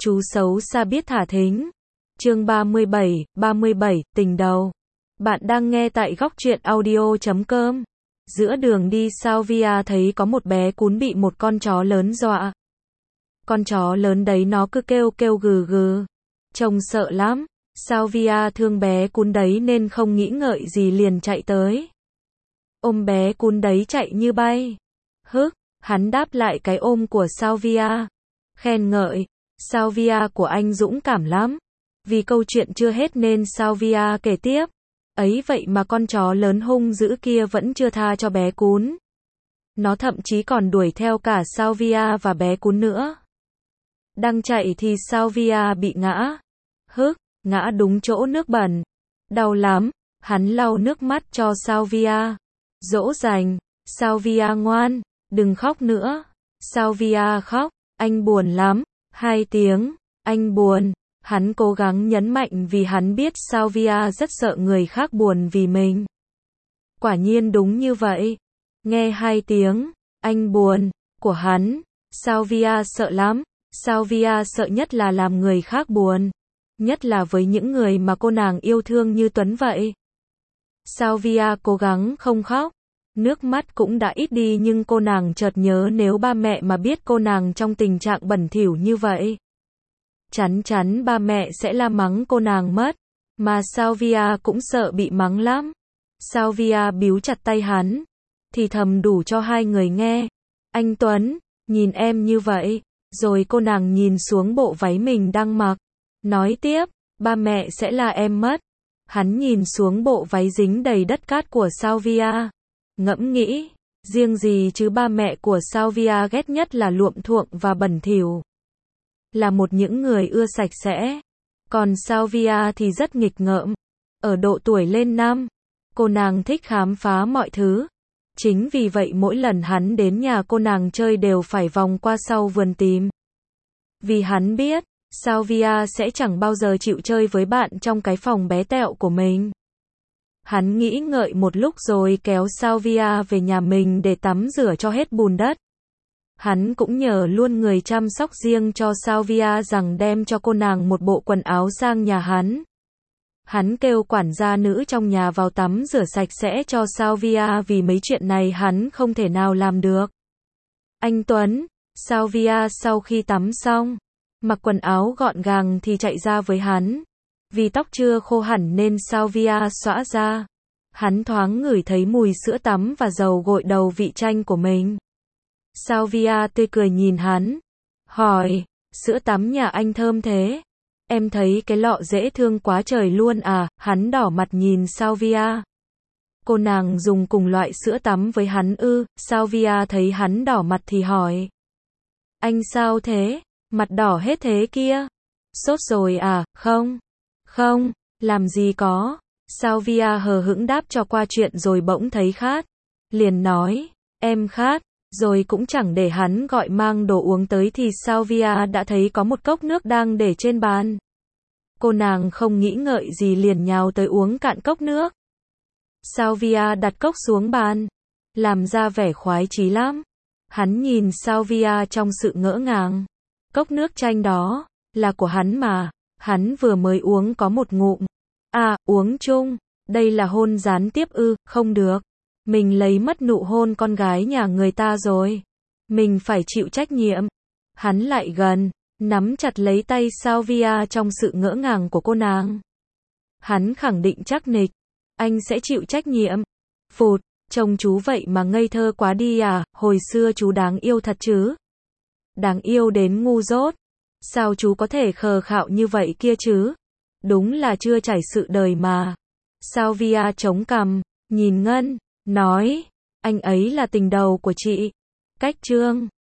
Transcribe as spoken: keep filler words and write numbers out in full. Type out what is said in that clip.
Chú xấu xa biết thả thính. Chương ba mươi bảy, ba mươi bảy, tình đầu. Bạn đang nghe tại góc truyện audio chấm com. Giữa đường đi Salvia thấy có một bé cún bị một con chó lớn dọa. Con chó lớn đấy nó cứ kêu kêu gừ gừ. Trông sợ lắm. Salvia thương bé cún đấy nên không nghĩ ngợi gì liền chạy tới. Ôm bé cún đấy chạy như bay. Hức, hắn đáp lại cái ôm của Salvia. Khen ngợi, Salvia của anh dũng cảm lắm. Vì câu chuyện chưa hết nên Salvia kể tiếp. Ấy vậy mà con chó lớn hung dữ kia vẫn chưa tha cho bé cún. Nó thậm chí còn đuổi theo cả Salvia và bé cún nữa. Đang chạy thì Salvia bị ngã. Hức, ngã đúng chỗ nước bẩn. Đau lắm, hắn lau nước mắt cho Salvia. Dỗ dành, Salvia ngoan, đừng khóc nữa. Salvia khóc, anh buồn lắm. Hai tiếng, anh buồn. Hắn cố gắng nhấn mạnh vì hắn biết Salvia rất sợ người khác buồn vì mình. Quả nhiên đúng như vậy. Nghe hai tiếng, anh buồn, của hắn, Salvia sợ lắm. Salvia sợ nhất là làm người khác buồn. Nhất là với những người mà cô nàng yêu thương như Tuấn vậy. Salvia cố gắng không khóc. Nước mắt cũng đã ít đi nhưng cô nàng chợt nhớ nếu ba mẹ mà biết cô nàng trong tình trạng bẩn thỉu như vậy. Chắn chắn ba mẹ sẽ la mắng cô nàng mất. Mà Salvia cũng sợ bị mắng lắm. Salvia bíu chặt tay hắn. Thì thầm đủ cho hai người nghe. Anh Tuấn, nhìn em như vậy. Rồi cô nàng nhìn xuống bộ váy mình đang mặc. Nói tiếp, ba mẹ sẽ la em mất. Hắn nhìn xuống bộ váy dính đầy đất cát của Salvia. Ngẫm nghĩ, riêng gì chứ ba mẹ của Salvia ghét nhất là luộm thuộm và bẩn thỉu. Là một những người ưa sạch sẽ. Còn Salvia thì rất nghịch ngợm. Ở độ tuổi lên năm, cô nàng thích khám phá mọi thứ. Chính vì vậy mỗi lần hắn đến nhà cô nàng chơi đều phải vòng qua sau vườn tìm. Vì hắn biết, Salvia sẽ chẳng bao giờ chịu chơi với bạn trong cái phòng bé tẹo của mình. Hắn nghĩ ngợi một lúc rồi kéo Salvia về nhà mình để tắm rửa cho hết bùn đất. Hắn cũng nhờ luôn người chăm sóc riêng cho Salvia rằng đem cho cô nàng một bộ quần áo sang nhà hắn. Hắn kêu quản gia nữ trong nhà vào tắm rửa sạch sẽ cho Salvia vì mấy chuyện này hắn không thể nào làm được. Anh Tuấn, Salvia sau khi tắm xong, mặc quần áo gọn gàng thì chạy ra với hắn. Vì tóc chưa khô hẳn nên Salvia xõa ra. Hắn thoáng ngửi thấy mùi sữa tắm và dầu gội đầu vị chanh của mình. Salvia tươi cười nhìn hắn. Hỏi, sữa tắm nhà anh thơm thế. Em thấy cái lọ dễ thương quá trời luôn à. Hắn đỏ mặt nhìn Salvia. Cô nàng dùng cùng loại sữa tắm với hắn ư. Salvia thấy hắn đỏ mặt thì hỏi. Anh sao thế? Mặt đỏ hết thế kia. Sốt rồi à? Không. Không, làm gì có. Salvia hờ hững đáp cho qua chuyện rồi bỗng thấy khát. Liền nói, em khát. Rồi cũng chẳng để hắn gọi mang đồ uống tới thì Salvia đã thấy có một cốc nước đang để trên bàn. Cô nàng không nghĩ ngợi gì liền nhào tới uống cạn cốc nước. Salvia đặt cốc xuống bàn. Làm ra vẻ khoái chí lắm. Hắn nhìn Salvia trong sự ngỡ ngàng. Cốc nước chanh đó, là của hắn mà. Hắn vừa mới uống có một ngụm. À, uống chung. Đây là hôn gián tiếp ư, không được. Mình lấy mất nụ hôn con gái nhà người ta rồi. Mình phải chịu trách nhiệm. Hắn lại gần, nắm chặt lấy tay Salvia trong sự ngỡ ngàng của cô nàng. Hắn khẳng định chắc nịch. Anh sẽ chịu trách nhiệm. Phụt, trông chú vậy mà ngây thơ quá đi à, hồi xưa chú đáng yêu thật chứ. Đáng yêu đến ngu dốt. Sao chú có thể khờ khạo như vậy kia chứ? Đúng là chưa trải sự đời mà. Salvia chống cằm, nhìn Ngân, nói, anh ấy là tình đầu của chị. Cách chương